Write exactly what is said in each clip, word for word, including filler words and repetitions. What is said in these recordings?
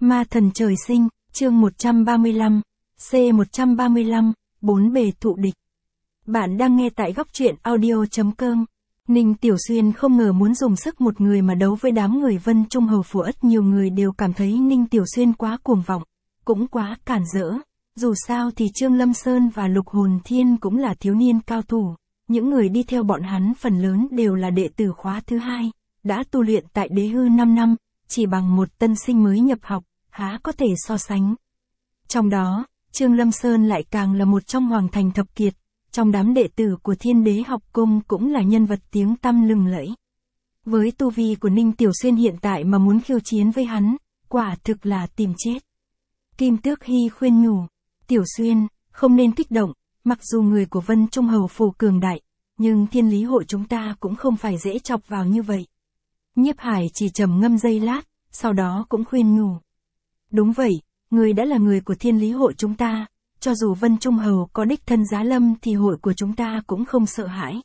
Ma thần trời sinh, chương một trăm ba mươi lăm, C một trăm ba mươi lăm, bốn bề thụ địch. Bạn đang nghe tại góc truyện audio.com. Ninh Tiểu Xuyên không ngờ muốn dùng sức một người mà đấu với đám người Vân Trung Hầu Phủ Ất. Nhiều người đều cảm thấy Ninh Tiểu Xuyên quá cuồng vọng, cũng quá cản rỡ. Dù sao thì Trương Lâm Sơn và Lục Hồn Thiên cũng là thiếu niên cao thủ. Những người đi theo bọn hắn phần lớn đều là đệ tử khóa thứ hai, đã tu luyện tại Đế Hư năm năm, chỉ bằng một tân sinh mới nhập học, há có thể so sánh. Trong đó, Trương Lâm Sơn lại càng là một trong hoàng thành thập kiệt, trong đám đệ tử của Thiên Đế học cung cũng là nhân vật tiếng tăm lừng lẫy. Với tu vi của Ninh Tiểu Xuyên hiện tại mà muốn khiêu chiến với hắn, quả thực là tìm chết. Kim Tước Hy khuyên nhủ, Tiểu Xuyên, không nên kích động, mặc dù người của Vân Trung Hầu Phủ cường đại, nhưng Thiên Lý hội chúng ta cũng không phải dễ chọc vào như vậy. Nhiếp Hải chỉ trầm ngâm giây lát, sau đó cũng khuyên nhủ. Đúng vậy, người đã là người của Thiên Lý hội chúng ta, cho dù Vân Trung Hầu có đích thân giá lâm thì hội của chúng ta cũng không sợ hãi.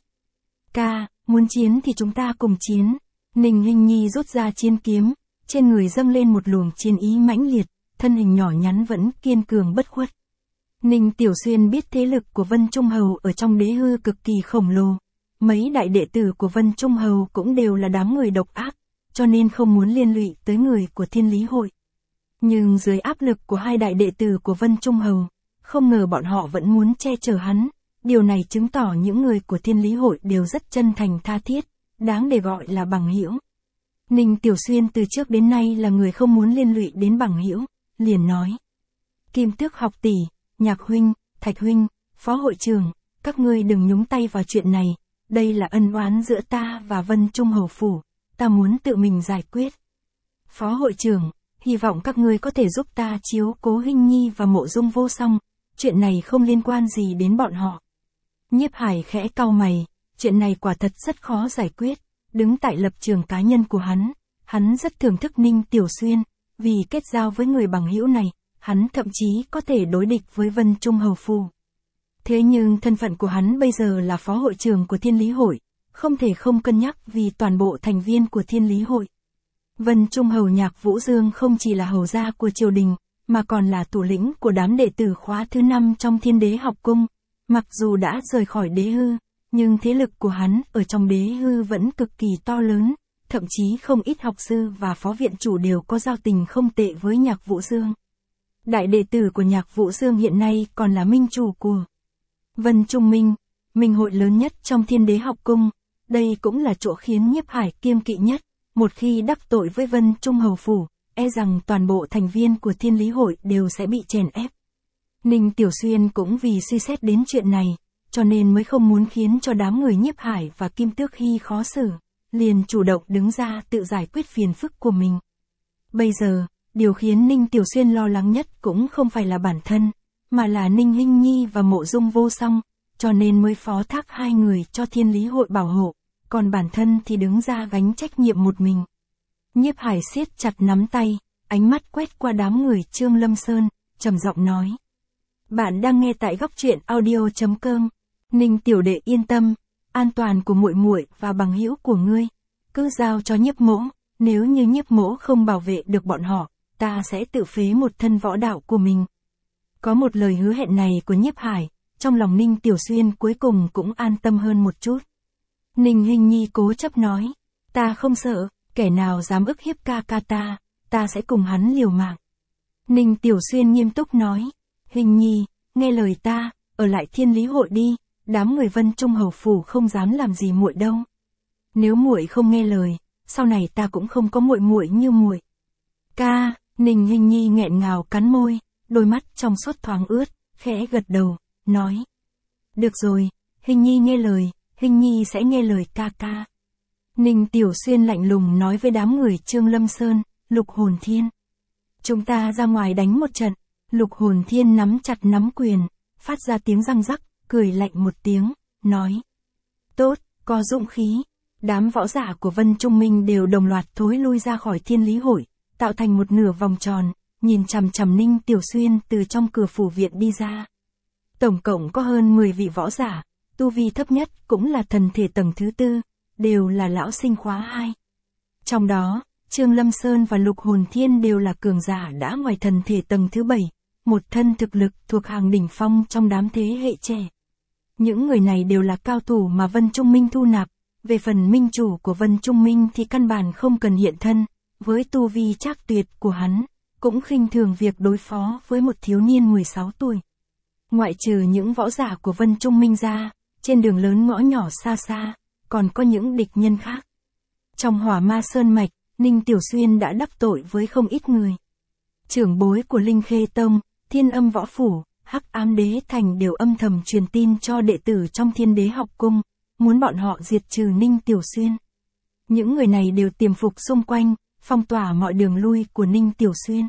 Ca, muốn chiến thì chúng ta cùng chiến. Ninh Hinh Nhi rút ra chiến kiếm, trên người dâng lên một luồng chiến ý mãnh liệt, thân hình nhỏ nhắn vẫn kiên cường bất khuất. Ninh Tiểu Xuyên biết thế lực của Vân Trung Hầu ở trong Đế Hư cực kỳ khổng lồ. Mấy đại đệ tử của Vân Trung Hầu cũng đều là đám người độc ác, cho nên không muốn liên lụy tới người của Thiên Lý hội. Nhưng dưới áp lực của hai đại đệ tử của Vân Trung Hầu, không ngờ bọn họ vẫn muốn che chở hắn. Điều này chứng tỏ những người của Thiên Lý hội đều rất chân thành tha thiết, đáng để gọi là bằng hữu. Ninh Tiểu Xuyên từ trước đến nay là người không muốn liên lụy đến bằng hữu, liền nói. Kim Tước học tỷ, Nhạc huynh, Thạch huynh, Phó hội trưởng, các ngươi đừng nhúng tay vào chuyện này, đây là ân oán giữa ta và Vân Trung Hầu Phủ, ta muốn tự mình giải quyết. Phó hội trưởng, hy vọng các ngươi có thể giúp ta chiếu cố Hinh Nhi và Mộ Dung Vô Song, chuyện này không liên quan gì đến bọn họ. Nhiếp Hải khẽ cau mày, chuyện này quả thật rất khó giải quyết, đứng tại lập trường cá nhân của hắn, hắn rất thưởng thức Ninh Tiểu Xuyên, vì kết giao với người bằng hữu này, hắn thậm chí có thể đối địch với Vân Trung Hầu Phủ. Thế nhưng thân phận của hắn bây giờ là phó hội trưởng của Thiên Lý hội, không thể không cân nhắc vì toàn bộ thành viên của Thiên Lý hội. Vân Trung Hầu Nhạc Vũ Dương không chỉ là hầu gia của triều đình, mà còn là thủ lĩnh của đám đệ tử khóa thứ năm trong Thiên Đế học cung. Mặc dù đã rời khỏi Đế Hư, nhưng thế lực của hắn ở trong Đế Hư vẫn cực kỳ to lớn, thậm chí không ít học sư và phó viện chủ đều có giao tình không tệ với Nhạc Vũ Dương. Đại đệ tử của Nhạc Vũ Dương hiện nay còn là minh chủ của Vân Trung Minh, minh hội lớn nhất trong Thiên Đế học cung. Đây cũng là chỗ khiến Nhiếp Hải kiêng kỵ nhất, một khi đắc tội với Vân Trung Hầu Phủ, e rằng toàn bộ thành viên của Thiên Lý hội đều sẽ bị chèn ép. Ninh Tiểu Xuyên cũng vì suy xét đến chuyện này, cho nên mới không muốn khiến cho đám người Nhiếp Hải và Kim Tước Hy khó xử, liền chủ động đứng ra tự giải quyết phiền phức của mình. Bây giờ, điều khiến Ninh Tiểu Xuyên lo lắng nhất cũng không phải là bản thân, mà là Ninh Hinh Nhi và Mộ Dung Vô Song, cho nên mới phó thác hai người cho Thiên Lý hội bảo hộ, còn bản thân thì đứng ra gánh trách nhiệm một mình. Nhiếp Hải siết chặt nắm tay, ánh mắt quét qua đám người Trương Lâm Sơn, trầm giọng nói. Bạn đang nghe tại góc truyện audio.com. Ninh tiểu đệ yên tâm, an toàn của muội muội và bằng hữu của ngươi, cứ giao cho Nhiếp mỗ, nếu như Nhiếp mỗ không bảo vệ được bọn họ, ta sẽ tự phế một thân võ đạo của mình. Có một lời hứa hẹn này của Nhiếp Hải, trong lòng Ninh Tiểu Xuyên cuối cùng cũng an tâm hơn một chút. Ninh Hinh Nhi cố chấp nói, ta không sợ, kẻ nào dám ức hiếp ca ca ta, ta sẽ cùng hắn liều mạng. Ninh Tiểu Xuyên nghiêm túc nói, Hinh Nhi, nghe lời ta, ở lại Thiên Lý hội đi, đám người Vân Trung Hầu Phủ không dám làm gì muội đâu. Nếu muội không nghe lời, sau này ta cũng không có muội muội như muội. Ca, Ninh Hinh Nhi nghẹn ngào cắn môi, đôi mắt trong suốt thoáng ướt, khẽ gật đầu, nói. Được rồi, Hinh Nhi nghe lời, Hinh Nhi sẽ nghe lời ca ca. Ninh Tiểu Xuyên lạnh lùng nói với đám người Trương Lâm Sơn, Lục Hồn Thiên. Chúng ta ra ngoài đánh một trận. Lục Hồn Thiên nắm chặt nắm quyền, phát ra tiếng răng rắc, cười lạnh một tiếng, nói. Tốt, có dũng khí. Đám võ giả của Vân Trung Minh đều đồng loạt thối lui ra khỏi Thiên Lý hội, tạo thành một nửa vòng tròn, nhìn chằm chằm Ninh Tiểu Xuyên từ trong cửa phủ viện đi ra. Tổng cộng có hơn mười vị võ giả, tu vi thấp nhất cũng là thần thể tầng thứ tư, đều là lão sinh khóa hai. Trong đó, Trương Lâm Sơn và Lục Hồn Thiên đều là cường giả đã ngoài thần thể tầng thứ bảy, một thân thực lực thuộc hàng đỉnh phong trong đám thế hệ trẻ. Những người này đều là cao thủ mà Vân Trung Minh thu nạp, về phần minh chủ của Vân Trung Minh thì căn bản không cần hiện thân, với tu vi trác tuyệt của hắn, cũng khinh thường việc đối phó với một thiếu niên mười sáu tuổi. Ngoại trừ những võ giả của Vân Trung Minh ra, trên đường lớn ngõ nhỏ xa xa, còn có những địch nhân khác. Trong Hỏa Ma Sơn Mạch, Ninh Tiểu Xuyên đã đắc tội với không ít người. Trưởng bối của Linh Khê Tông, Thiên Âm Võ Phủ, Hắc Ám Đế Thành đều âm thầm truyền tin cho đệ tử trong Thiên Đế Học Cung, muốn bọn họ diệt trừ Ninh Tiểu Xuyên. Những người này đều tiềm phục xung quanh, phong tỏa mọi đường lui của Ninh Tiểu Xuyên.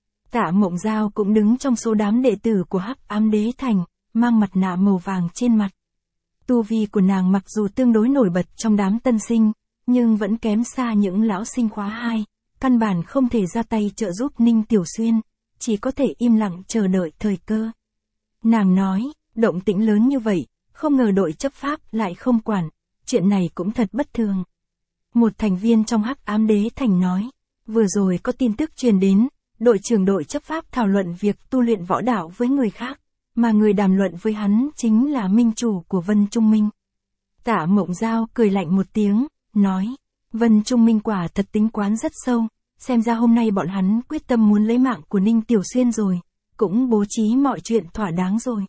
Tạ Mộng Giao cũng đứng trong số đám đệ tử của Hắc Ám Đế Thành, mang mặt nạ màu vàng trên mặt. Tu vi của nàng mặc dù tương đối nổi bật trong đám tân sinh, nhưng vẫn kém xa những lão sinh khóa hai, căn bản không thể ra tay trợ giúp Ninh Tiểu Xuyên, chỉ có thể im lặng chờ đợi thời cơ. Nàng nói, động tĩnh lớn như vậy, không ngờ đội chấp pháp lại không quản, chuyện này cũng thật bất thường. Một thành viên trong Hắc Ám Đế Thành nói, vừa rồi có tin tức truyền đến, đội trưởng đội chấp pháp thảo luận việc tu luyện võ đạo với người khác, mà người đàm luận với hắn chính là minh chủ của Vân Trung Minh. Tạ Mộng Giao cười lạnh một tiếng, nói, Vân Trung Minh quả thật tính quán rất sâu, xem ra hôm nay bọn hắn quyết tâm muốn lấy mạng của Ninh Tiểu Xuyên rồi, cũng bố trí mọi chuyện thỏa đáng rồi.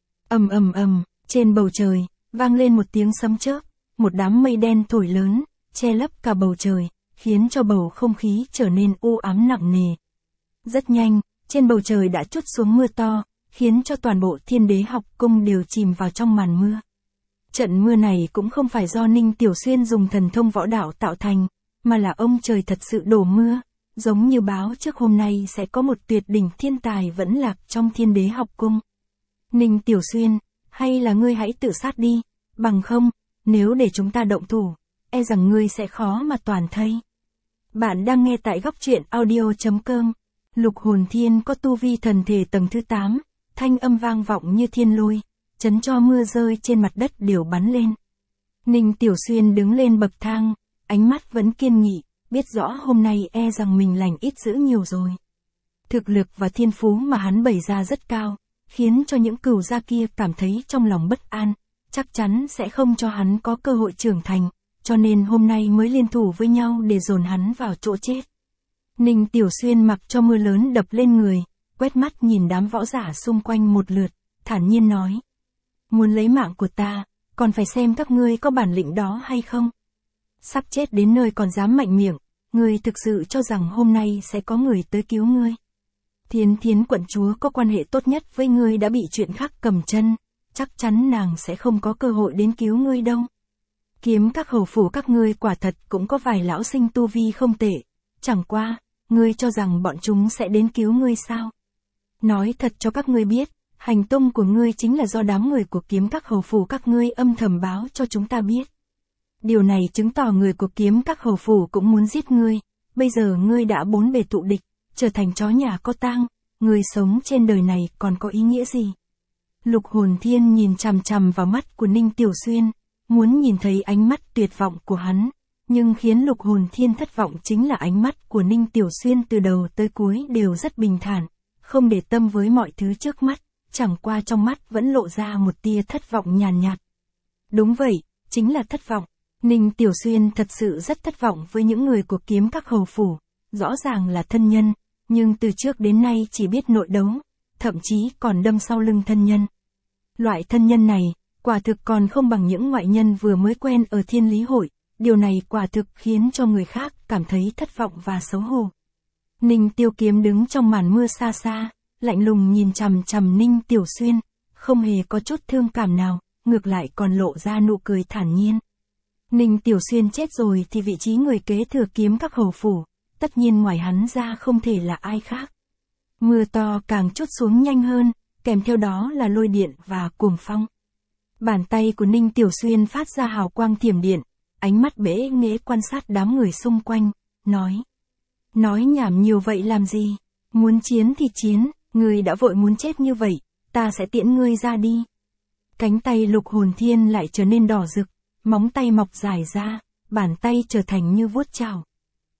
Ầm ầm ầm, trên bầu trời, vang lên một tiếng sấm chớp, một đám mây đen thổi lớn, che lấp cả bầu trời, khiến cho bầu không khí trở nên u ám nặng nề. Rất nhanh, trên bầu trời đã trút xuống mưa to, khiến cho toàn bộ Thiên Đế Học Cung đều chìm vào trong màn mưa. Trận mưa này cũng không phải do Ninh Tiểu Xuyên dùng thần thông võ đạo tạo thành, mà là ông trời thật sự đổ mưa, giống như báo trước hôm nay sẽ có một tuyệt đỉnh thiên tài vẫn lạc trong Thiên Đế Học Cung. Ninh Tiểu Xuyên, hay là ngươi hãy tự sát đi, bằng không, nếu để chúng ta động thủ, e rằng ngươi sẽ khó mà toàn thây. Bạn đang nghe tại góc truyện audio chấm com. Lục Hồn Thiên có tu vi thần thể tầng thứ tám, thanh âm vang vọng như thiên lôi, chấn cho mưa rơi trên mặt đất đều bắn lên. Ninh Tiểu Xuyên đứng lên bậc thang, ánh mắt vẫn kiên nghị, biết rõ hôm nay e rằng mình lành ít dữ nhiều rồi. Thực lực và thiên phú mà hắn bày ra rất cao, khiến cho những cừu gia kia cảm thấy trong lòng bất an, chắc chắn sẽ không cho hắn có cơ hội trưởng thành, cho nên hôm nay mới liên thủ với nhau để dồn hắn vào chỗ chết. Ninh Tiểu Xuyên mặc cho mưa lớn đập lên người, quét mắt nhìn đám võ giả xung quanh một lượt, thản nhiên nói. Muốn lấy mạng của ta, còn phải xem các ngươi có bản lĩnh đó hay không. Sắp chết đến nơi còn dám mạnh miệng, ngươi thực sự cho rằng hôm nay sẽ có người tới cứu ngươi. Thiên Thiến quận chúa có quan hệ tốt nhất với ngươi đã bị chuyện khác cầm chân, chắc chắn nàng sẽ không có cơ hội đến cứu ngươi đâu. Kiếm các hầu phủ các ngươi quả thật cũng có vài lão sinh tu vi không tệ, chẳng qua, ngươi cho rằng bọn chúng sẽ đến cứu ngươi sao? Nói thật cho các ngươi biết, hành tung của ngươi chính là do đám người của kiếm các hầu phủ các ngươi âm thầm báo cho chúng ta biết. Điều này chứng tỏ người của kiếm các hầu phủ cũng muốn giết ngươi, bây giờ ngươi đã bốn bề tụ địch, trở thành chó nhà có tang, ngươi sống trên đời này còn có ý nghĩa gì? Lục Hồn Thiên nhìn chằm chằm vào mắt của Ninh Tiểu Xuyên, muốn nhìn thấy ánh mắt tuyệt vọng của hắn, nhưng khiến Lục Hồn Thiên thất vọng chính là ánh mắt của Ninh Tiểu Xuyên từ đầu tới cuối đều rất bình thản, không để tâm với mọi thứ trước mắt, chẳng qua trong mắt vẫn lộ ra một tia thất vọng nhàn nhạt. Đúng vậy, chính là thất vọng. Ninh Tiểu Xuyên thật sự rất thất vọng với những người của kiếm các hầu phủ, rõ ràng là thân nhân, nhưng từ trước đến nay chỉ biết nội đấu, thậm chí còn đâm sau lưng thân nhân. Loại thân nhân này, quả thực còn không bằng những ngoại nhân vừa mới quen ở Thiên Lý Hội, điều này quả thực khiến cho người khác cảm thấy thất vọng và xấu hổ. Ninh Tiêu Kiếm đứng trong màn mưa xa xa, lạnh lùng nhìn chằm chằm Ninh Tiểu Xuyên, không hề có chút thương cảm nào, ngược lại còn lộ ra nụ cười thản nhiên. Ninh Tiểu Xuyên chết rồi thì vị trí người kế thừa kiếm các hầu phủ, tất nhiên ngoài hắn ra không thể là ai khác. Mưa to càng trút xuống nhanh hơn, kèm theo đó là lôi điện và cuồng phong. Bàn tay của Ninh Tiểu Xuyên phát ra hào quang thiểm điện, ánh mắt bẽ nghễ quan sát đám người xung quanh, nói. Nói nhảm nhiều vậy làm gì? Muốn chiến thì chiến, ngươi đã vội muốn chết như vậy, ta sẽ tiễn ngươi ra đi. Cánh tay Lục Hồn Thiên lại trở nên đỏ rực, móng tay mọc dài ra, bàn tay trở thành như vuốt chảo.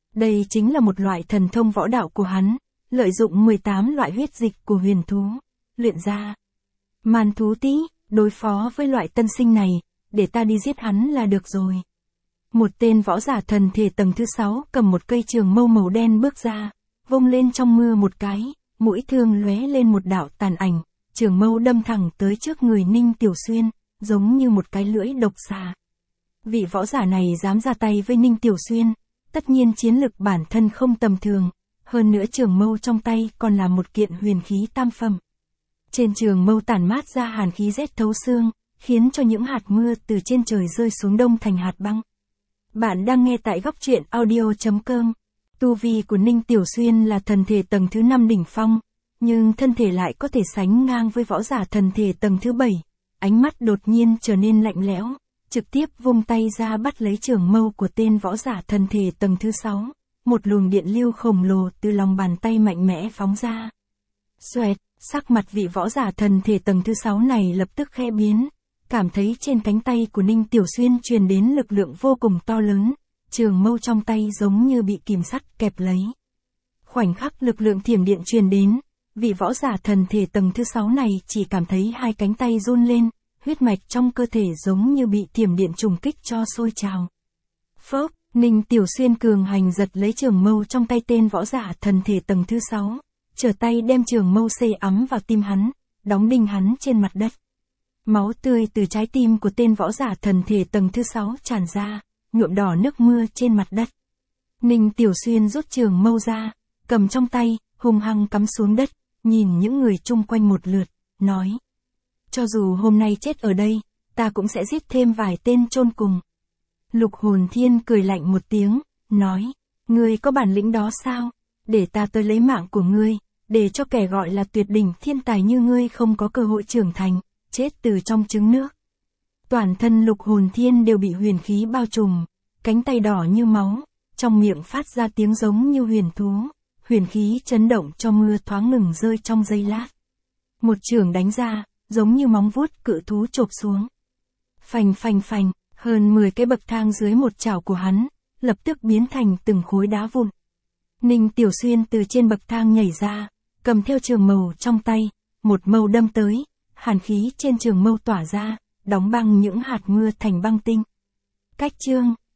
Đây chính là một loại thần thông võ đạo của hắn, lợi dụng mười tám loại huyết dịch của huyền thú, luyện ra. Man thú tí, đối phó với loại tân sinh này, để ta đi giết hắn là được rồi. Một tên võ giả thần thể tầng thứ sáu cầm một cây trường mâu màu đen bước ra, vung lên trong mưa một cái, mũi thương lóe lên một đạo tàn ảnh, trường mâu đâm thẳng tới trước người Ninh Tiểu Xuyên, giống như một cái lưỡi độc xà. Vị võ giả này dám ra tay với Ninh Tiểu Xuyên, tất nhiên chiến lực bản thân không tầm thường, hơn nữa trường mâu trong tay còn là một kiện huyền khí tam phẩm. Trên trường mâu tản mát ra hàn khí rét thấu xương, khiến cho những hạt mưa từ trên trời rơi xuống đông thành hạt băng. Bạn đang nghe tại góc truyện audio chấm com. Tu vi của Ninh Tiểu Xuyên là thần thể tầng thứ năm đỉnh phong, nhưng thân thể lại có thể sánh ngang với võ giả thần thể tầng thứ bảy. Ánh mắt đột nhiên trở nên lạnh lẽo, trực tiếp vung tay ra bắt lấy trường mâu của tên võ giả thần thể tầng thứ sáu. Một luồng điện lưu khổng lồ từ lòng bàn tay mạnh mẽ phóng ra. Xoẹt, sắc mặt vị võ giả thần thể tầng thứ sáu này lập tức khẽ biến, cảm thấy trên cánh tay của Ninh Tiểu Xuyên truyền đến lực lượng vô cùng to lớn, trường mâu trong tay giống như bị kìm sắt kẹp lấy. Khoảnh khắc lực lượng thiểm điện truyền đến, vị võ giả thần thể tầng thứ sáu này chỉ cảm thấy hai cánh tay run lên, huyết mạch trong cơ thể giống như bị thiểm điện trùng kích cho sôi trào. Phốc, Ninh Tiểu Xuyên cường hành giật lấy trường mâu trong tay tên võ giả thần thể tầng thứ sáu, trở tay đem trường mâu xê ấm vào tim hắn, đóng đinh hắn trên mặt đất. Máu tươi từ trái tim của tên võ giả thần thể tầng thứ sáu tràn ra, nhuộm đỏ nước mưa trên mặt đất. Ninh Tiểu Xuyên rút trường mâu ra, cầm trong tay, hung hăng cắm xuống đất, nhìn những người chung quanh một lượt, nói. Cho dù hôm nay chết ở đây, ta cũng sẽ giết thêm vài tên chôn cùng. Lục Hồn Thiên cười lạnh một tiếng, nói. Ngươi có bản lĩnh đó sao? Để ta tới lấy mạng của ngươi, để cho kẻ gọi là tuyệt đỉnh thiên tài như ngươi không có cơ hội trưởng thành, chết từ trong trứng nước. Toàn thân Lục Hồn Thiên đều bị huyền khí bao trùm, cánh tay đỏ như máu, trong miệng phát ra tiếng giống như huyền thú, huyền khí chấn động cho mưa thoáng ngừng rơi trong giây lát. Một chưởng đánh ra, giống như móng vuốt cự thú chộp xuống. Phành phành phành, hơn mười cái bậc thang dưới một chảo của hắn, lập tức biến thành từng khối đá vụn. Ninh Tiểu Xuyên từ trên bậc thang nhảy ra, cầm theo trường mâu trong tay, một mâu đâm tới, hàn khí trên trường mâu tỏa ra, đóng băng những hạt mưa thành băng tinh. Cách chương